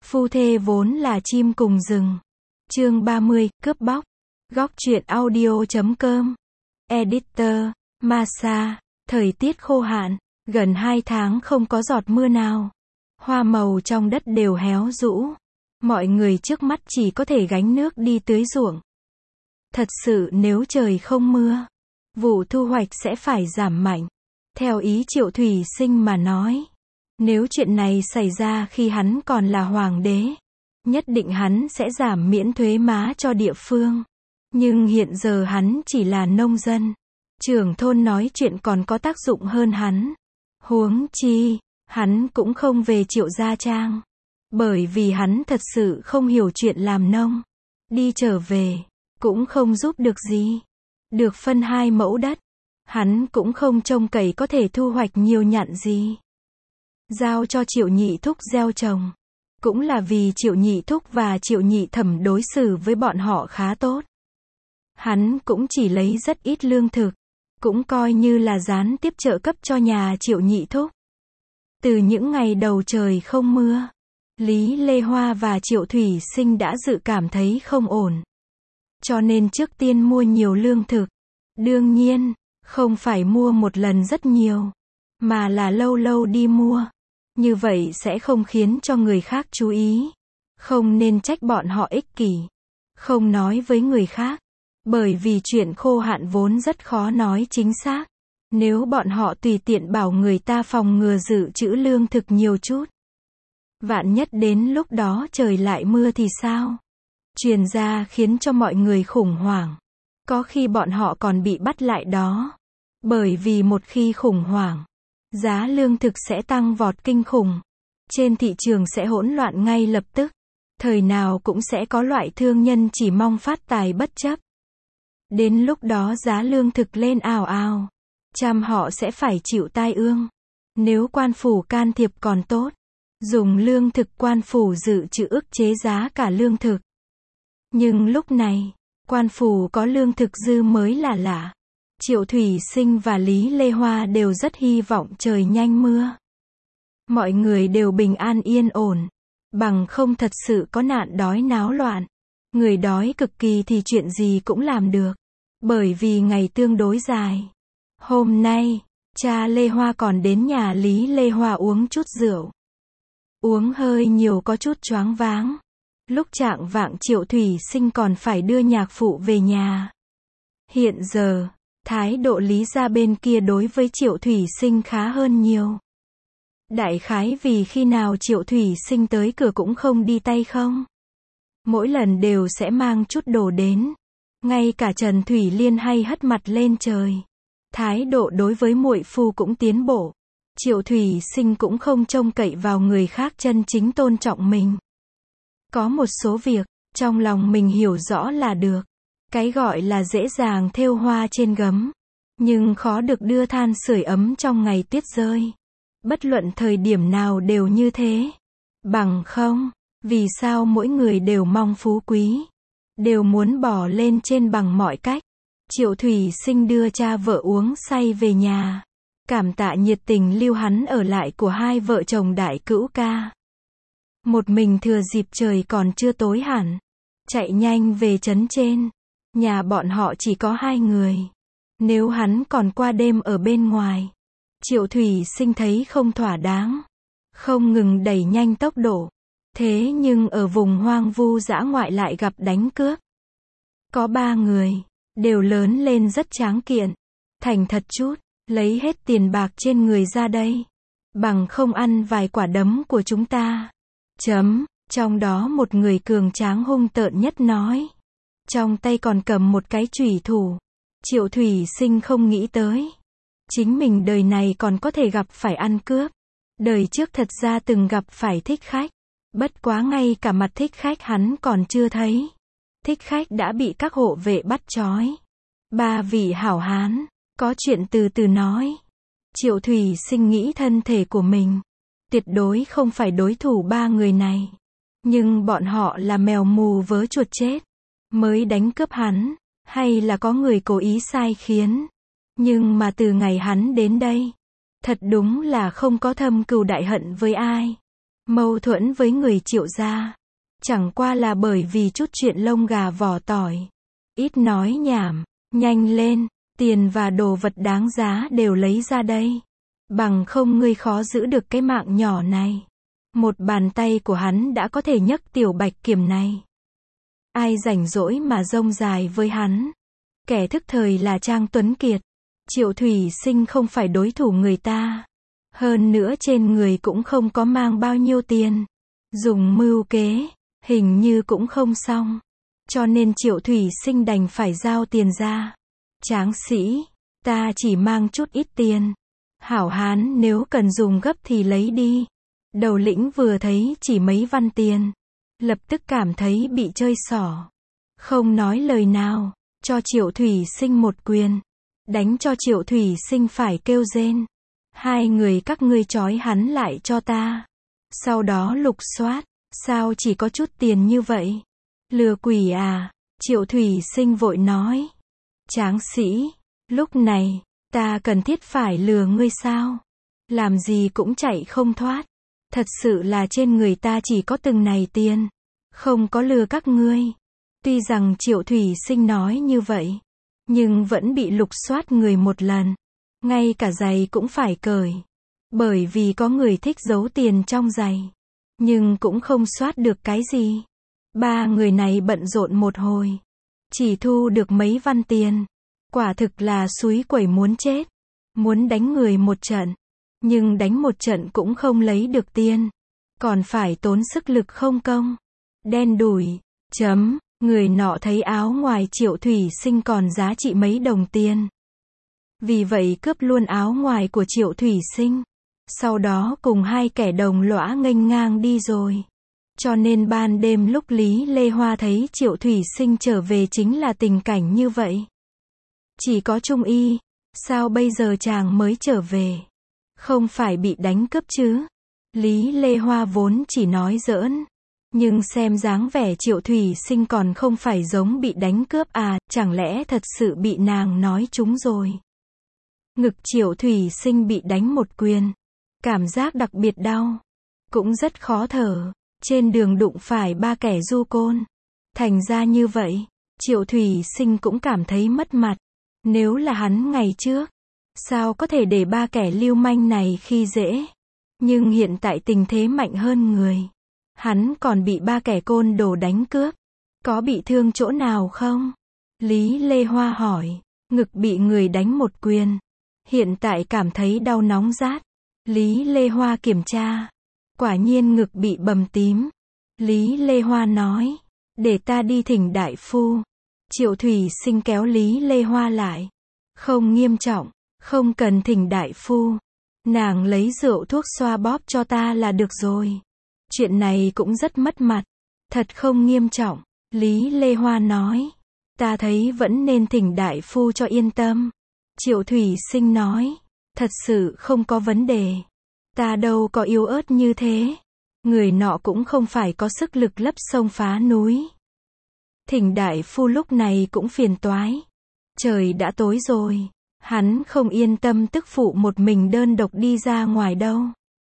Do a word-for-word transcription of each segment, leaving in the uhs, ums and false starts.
Phu thê vốn là chim cùng rừng. Chương ba mươi, cướp bóc. Góc truyện audio chấm com. Editor, Masa. Thời tiết khô hạn, gần hai tháng không có giọt mưa nào. Hoa màu trong đất đều héo rũ. Mọi người trước mắt chỉ có thể gánh nước đi tưới ruộng. Thật sự nếu trời không mưa, vụ thu hoạch sẽ phải giảm mạnh. Theo ý Triệu Thủy Sinh mà nói, nếu chuyện này xảy ra khi hắn còn là hoàng đế, nhất định hắn sẽ giảm miễn thuế má cho địa phương. Nhưng hiện giờ hắn chỉ là nông dân. Trưởng thôn nói chuyện còn có tác dụng hơn hắn. Huống chi, hắn cũng không về Triệu Gia Trang. Bởi vì hắn thật sự không hiểu chuyện làm nông. Đi trở về, cũng không giúp được gì. Được phân hai mẫu đất, hắn cũng không trông cậy có thể thu hoạch nhiều nhạn gì. Giao cho Triệu Nhị Thúc gieo trồng. Cũng là vì Triệu Nhị Thúc và Triệu Nhị Thẩm đối xử với bọn họ khá tốt. Hắn cũng chỉ lấy rất ít lương thực. Cũng coi như là gián tiếp trợ cấp cho nhà Triệu Nhị Thúc. Từ những ngày đầu trời không mưa, Lý Lê Hoa và Triệu Thủy Sinh đã dự cảm thấy không ổn. Cho nên trước tiên mua nhiều lương thực. Đương nhiên, không phải mua một lần rất nhiều, mà là lâu lâu đi mua. Như vậy sẽ không khiến cho người khác chú ý. Không nên trách bọn họ ích kỷ. Không nói với người khác. Bởi vì chuyện khô hạn vốn rất khó nói chính xác. Nếu bọn họ tùy tiện bảo người ta phòng ngừa dự trữ lương thực nhiều chút, vạn nhất đến lúc đó trời lại mưa thì sao? Truyền ra khiến cho mọi người khủng hoảng. Có khi bọn họ còn bị bắt lại đó. Bởi vì một khi khủng hoảng, giá lương thực sẽ tăng vọt kinh khủng. Trên thị trường sẽ hỗn loạn ngay lập tức. Thời nào cũng sẽ có loại thương nhân chỉ mong phát tài bất chấp. Đến lúc đó giá lương thực lên ào ào, trăm họ sẽ phải chịu tai ương. Nếu quan phủ can thiệp còn tốt, dùng lương thực quan phủ dự trữ ức chế giá cả lương thực. Nhưng lúc này, quan phủ có lương thực dư mới là lạ. Triệu Thủy Sinh và Lý Lê Hoa đều rất hy vọng trời nhanh mưa. Mọi người đều bình an yên ổn, bằng không thật sự có nạn đói náo loạn. Người đói cực kỳ thì chuyện gì cũng làm được. Bởi vì ngày tương đối dài. Hôm nay, cha Lê Hoa còn đến nhà Lý Lê Hoa uống chút rượu. Uống hơi nhiều có chút choáng váng. Lúc chạng vạng Triệu Thủy Sinh còn phải đưa nhạc phụ về nhà. Hiện giờ, thái độ Lý gia bên kia đối với Triệu Thủy Sinh khá hơn nhiều. Đại khái vì khi nào Triệu Thủy Sinh tới cửa cũng không đi tay không. Mỗi lần đều sẽ mang chút đồ đến. Ngay cả Trần Thủy Liên hay hất mặt lên trời. Thái độ đối với muội phu cũng tiến bộ. Triệu Thủy Sinh cũng không trông cậy vào người khác chân chính tôn trọng mình. Có một số việc, trong lòng mình hiểu rõ là được. Cái gọi là dễ dàng thêu hoa trên gấm. Nhưng khó được đưa than sưởi ấm trong ngày tuyết rơi. Bất luận thời điểm nào đều như thế. Bằng không, vì sao mỗi người đều mong phú quý, đều muốn bỏ lên trên bằng mọi cách. Triệu Thủy Sinh đưa cha vợ uống say về nhà. Cảm tạ nhiệt tình lưu hắn ở lại của hai vợ chồng đại cữu ca. Một mình thừa dịp trời còn chưa tối hẳn, chạy nhanh về trấn trên. Nhà bọn họ chỉ có hai người. Nếu hắn còn qua đêm ở bên ngoài, Triệu Thủy Sinh thấy không thỏa đáng. Không ngừng đẩy nhanh tốc độ. Thế nhưng ở vùng hoang vu dã ngoại lại gặp đánh cướp. Có ba người, đều lớn lên rất tráng kiện. Thành thật chút, lấy hết tiền bạc trên người ra đây. Bằng không ăn vài quả đấm của chúng ta. Chấm, trong đó một người cường tráng hung tợn nhất nói. Trong tay còn cầm một cái chủy thủ. Triệu Thủy Sinh không nghĩ tới. Chính mình đời này còn có thể gặp phải ăn cướp. Đời trước thật ra từng gặp phải thích khách. Bất quá ngay cả mặt thích khách hắn còn chưa thấy. Thích khách đã bị các hộ vệ bắt trói. Ba vị hảo hán, có chuyện từ từ nói. Triệu Thủy Sinh nghĩ thân thể của mình tuyệt đối không phải đối thủ ba người này. Nhưng bọn họ là mèo mù vớ chuột chết mới đánh cướp hắn, hay là có người cố ý sai khiến. Nhưng mà từ ngày hắn đến đây, thật đúng là không có thâm cừu đại hận với ai. Mâu thuẫn với người Triệu gia. Chẳng qua là bởi vì chút chuyện lông gà vỏ tỏi. Ít nói nhảm, nhanh lên, tiền và đồ vật đáng giá đều lấy ra đây. Bằng không ngươi khó giữ được cái mạng nhỏ này. Một bàn tay của hắn đã có thể nhấc tiểu bạch kiểm này. Ai rảnh rỗi mà rông dài với hắn. Kẻ thức thời là Trang Tuấn Kiệt. Triệu Thủy Sinh không phải đối thủ người ta. Hơn nữa trên người cũng không có mang bao nhiêu tiền. Dùng mưu kế, hình như cũng không xong. Cho nên Triệu Thủy Sinh đành phải giao tiền ra. Tráng sĩ, ta chỉ mang chút ít tiền. Hảo hán nếu cần dùng gấp thì lấy đi. Đầu lĩnh vừa thấy chỉ mấy văn tiền. Lập tức cảm thấy bị chơi xỏ. Không nói lời nào, cho Triệu Thủy Sinh một quyền. Đánh cho Triệu Thủy Sinh phải kêu rên. Hai người các ngươi trói hắn lại cho ta. Sau đó lục soát, sao chỉ có chút tiền như vậy? Lừa quỷ à? Triệu Thủy Sinh vội nói. Tráng sĩ, lúc này, ta cần thiết phải lừa ngươi sao? Làm gì cũng chạy không thoát. Thật sự là trên người ta chỉ có từng này tiền. Không có lừa các ngươi. Tuy rằng Triệu Thủy Sinh nói như vậy, nhưng vẫn bị lục soát người một lần. Ngay cả giày cũng phải cởi. Bởi vì có người thích giấu tiền trong giày. Nhưng cũng không soát được cái gì. Ba người này bận rộn một hồi. Chỉ thu được mấy văn tiền. Quả thực là xúi quẩy muốn chết. Muốn đánh người một trận. Nhưng đánh một trận cũng không lấy được tiền. Còn phải tốn sức lực không công. Đen đủi. Chấm. Người nọ thấy áo ngoài Triệu Thủy Sinh còn giá trị mấy đồng tiền. Vì vậy cướp luôn áo ngoài của Triệu Thủy Sinh. Sau đó cùng hai kẻ đồng lõa nghênh ngang đi rồi. Cho nên ban đêm lúc Lý Lê Hoa thấy Triệu Thủy Sinh trở về chính là tình cảnh như vậy. Chỉ có Trung Y. Sao bây giờ chàng mới trở về? Không phải bị đánh cướp chứ? Lý Lê Hoa vốn chỉ nói giỡn. Nhưng xem dáng vẻ Triệu Thủy Sinh còn không phải giống bị đánh cướp à, chẳng lẽ thật sự bị nàng nói trúng rồi. Ngực Triệu Thủy Sinh bị đánh một quyền. Cảm giác đặc biệt đau. Cũng rất khó thở. Trên đường đụng phải ba kẻ du côn. Thành ra như vậy, Triệu Thủy Sinh cũng cảm thấy mất mặt. Nếu là hắn ngày trước, sao có thể để ba kẻ lưu manh này khi dễ. Nhưng hiện tại tình thế mạnh hơn người. Hắn còn bị ba kẻ côn đồ đánh cướp. Có bị thương chỗ nào không? Lý Lê Hoa hỏi. Ngực bị người đánh một quyền. Hiện tại cảm thấy đau nóng rát. Lý Lê Hoa kiểm tra. Quả nhiên ngực bị bầm tím. Lý Lê Hoa nói. Để ta đi thỉnh đại phu. Triệu Thủy Sinh kéo Lý Lê Hoa lại. Không nghiêm trọng. Không cần thỉnh đại phu. Nàng lấy rượu thuốc xoa bóp cho ta là được rồi. Chuyện này cũng rất mất mặt. Thật không nghiêm trọng. Lý Lê Hoa nói. Ta thấy vẫn nên thỉnh đại phu cho yên tâm. Triệu Thủy Sinh nói. Thật sự không có vấn đề. Ta đâu có yếu ớt như thế. Người nọ cũng không phải có sức lực lấp sông phá núi. Thỉnh đại phu lúc này cũng phiền toái. Trời đã tối rồi. Hắn không yên tâm tức phụ một mình đơn độc đi ra ngoài đâu.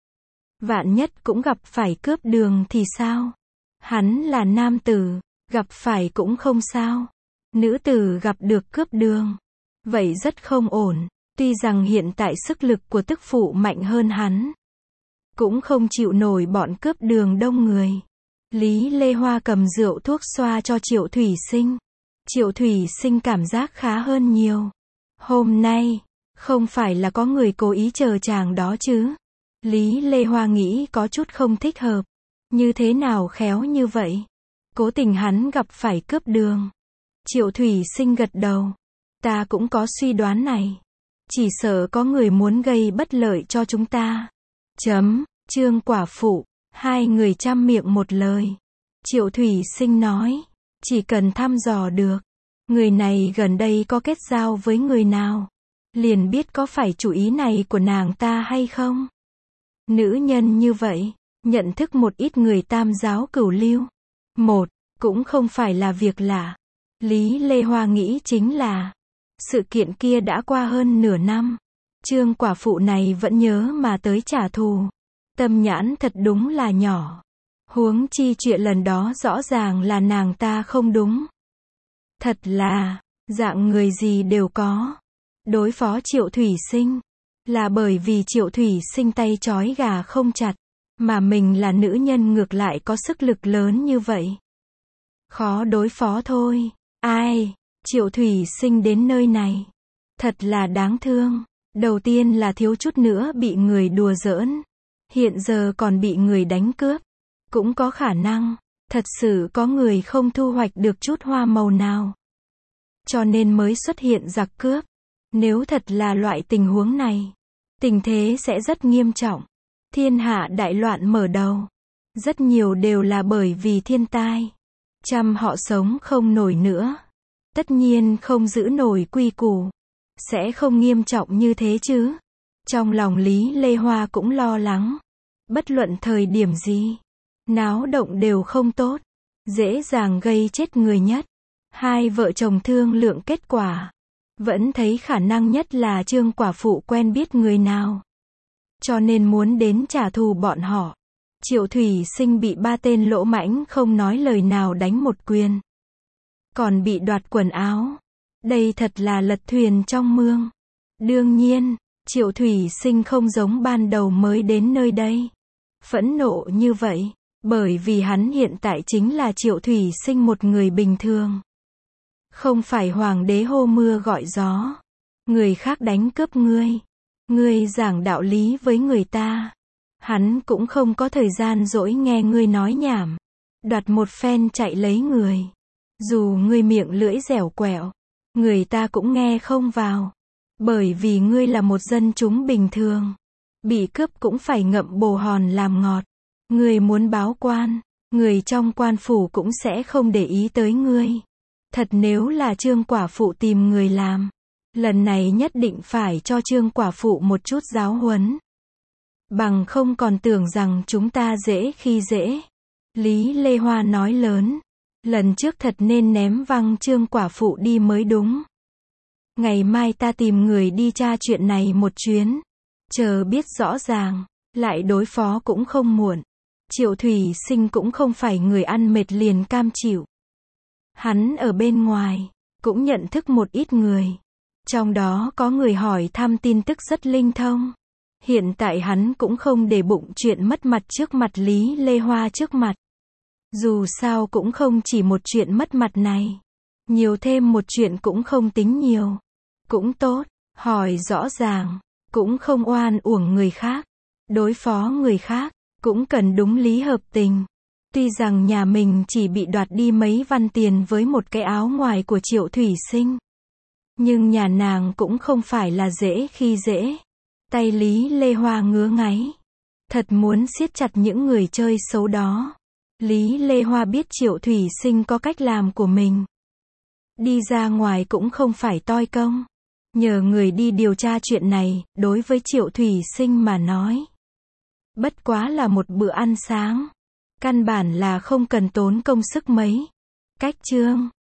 Vạn nhất cũng gặp phải cướp đường thì sao? Hắn là nam tử, gặp phải cũng không sao. Nữ tử gặp được cướp đường. Vậy rất không ổn. Tuy rằng hiện tại sức lực của tức phụ mạnh hơn hắn. Cũng không chịu nổi bọn cướp đường đông người. Lý Lê Hoa cầm rượu thuốc xoa cho Triệu Thủy Sinh. Triệu Thủy Sinh cảm giác khá hơn nhiều. Hôm nay, không phải là có người cố ý chờ chàng đó chứ? Lý Lê Hoa nghĩ có chút không thích hợp. Như thế nào khéo như vậy? Cố tình hắn gặp phải cướp đường. Triệu Thủy Sinh gật đầu. Ta cũng có suy đoán này. Chỉ sợ có người muốn gây bất lợi cho chúng ta. Chấm, Trương quả phụ. Hai người trăm miệng một lời. Triệu Thủy Sinh nói. Chỉ cần thăm dò được. Người này gần đây có kết giao với người nào. Liền biết có phải chủ ý này của nàng ta hay không. Nữ nhân như vậy. Nhận thức một ít người tam giáo cửu lưu. Một, cũng không phải là việc lạ. Lý Lê Hoa nghĩ chính là. Sự kiện kia đã qua hơn nửa năm. Trương quả phụ này vẫn nhớ mà tới trả thù. Tâm nhãn thật đúng là nhỏ. Huống chi chuyện lần đó rõ ràng là nàng ta không đúng. Thật là, dạng người gì đều có. Đối phó Triệu Thủy Sinh, là bởi vì Triệu Thủy Sinh tay trói gà không chặt, mà mình là nữ nhân ngược lại có sức lực lớn như vậy. Khó đối phó thôi. Ai, Triệu Thủy Sinh đến nơi này. Thật là đáng thương. Đầu tiên là thiếu chút nữa bị người đùa giỡn. Hiện giờ còn bị người đánh cướp. Cũng có khả năng, thật sự có người không thu hoạch được chút hoa màu nào. Cho nên mới xuất hiện giặc cướp. Nếu thật là loại tình huống này, tình thế sẽ rất nghiêm trọng. Thiên hạ đại loạn mở đầu. Rất nhiều đều là bởi vì thiên tai. Trăm họ sống không nổi nữa. Tất nhiên không giữ nổi quy củ. Sẽ không nghiêm trọng như thế chứ. Trong lòng Lý Lê Hoa cũng lo lắng. Bất luận thời điểm gì, náo động đều không tốt. Dễ dàng gây chết người nhất. Hai vợ chồng thương lượng kết quả. Vẫn thấy khả năng nhất là Trương quả phụ quen biết người nào. Cho nên muốn đến trả thù bọn họ. Triệu Thủy Sinh bị ba tên lỗ mãnh không nói lời nào đánh một quyền. Còn bị đoạt quần áo. Đây thật là lật thuyền trong mương. Đương nhiên, Triệu Thủy Sinh không giống ban đầu mới đến nơi đây. Phẫn nộ như vậy, bởi vì hắn hiện tại chính là Triệu Thủy Sinh một người bình thường. Không phải hoàng đế hô mưa gọi gió. Người khác đánh cướp ngươi. Ngươi giảng đạo lý với người ta. Hắn cũng không có thời gian dỗi nghe ngươi nói nhảm. Đoạt một phen chạy lấy người. Dù ngươi miệng lưỡi dẻo quẹo, người ta cũng nghe không vào. Bởi vì ngươi là một dân chúng bình thường. Bị cướp cũng phải ngậm bồ hòn làm ngọt. Ngươi muốn báo quan, người trong quan phủ cũng sẽ không để ý tới ngươi. Thật nếu là Trương quả phụ tìm người làm, lần này nhất định phải cho Trương quả phụ một chút giáo huấn. Bằng không còn tưởng rằng chúng ta dễ khi dễ. Lý Lê Hoa nói lớn. Lần trước thật nên ném văng Trương quả phụ đi mới đúng. Ngày mai ta tìm người đi tra chuyện này một chuyến. Chờ biết rõ ràng, lại đối phó cũng không muộn. Triệu Thủy Sinh cũng không phải người ăn mệt liền cam chịu. Hắn ở bên ngoài, cũng nhận thức một ít người. Trong đó có người hỏi thăm tin tức rất linh thông. Hiện tại hắn cũng không để bụng chuyện mất mặt trước mặt Lý Lê Hoa trước mặt. Dù sao cũng không chỉ một chuyện mất mặt này. Nhiều thêm một chuyện cũng không tính nhiều. Cũng tốt, hỏi rõ ràng, cũng không oan uổng người khác. Đối phó người khác, cũng cần đúng lý hợp tình. Tuy rằng nhà mình chỉ bị đoạt đi mấy văn tiền với một cái áo ngoài của Triệu Thủy Sinh. Nhưng nhà nàng cũng không phải là dễ khi dễ. Tay Lý Lê Hoa ngứa ngáy. Thật muốn siết chặt những người chơi xấu đó. Lý Lê Hoa biết Triệu Thủy Sinh có cách làm của mình. Đi ra ngoài cũng không phải toi công. Nhờ người đi điều tra chuyện này, đối với Triệu Thủy Sinh mà nói. Bất quá là một bữa ăn sáng. Căn bản là không cần tốn công sức mấy. Cách chương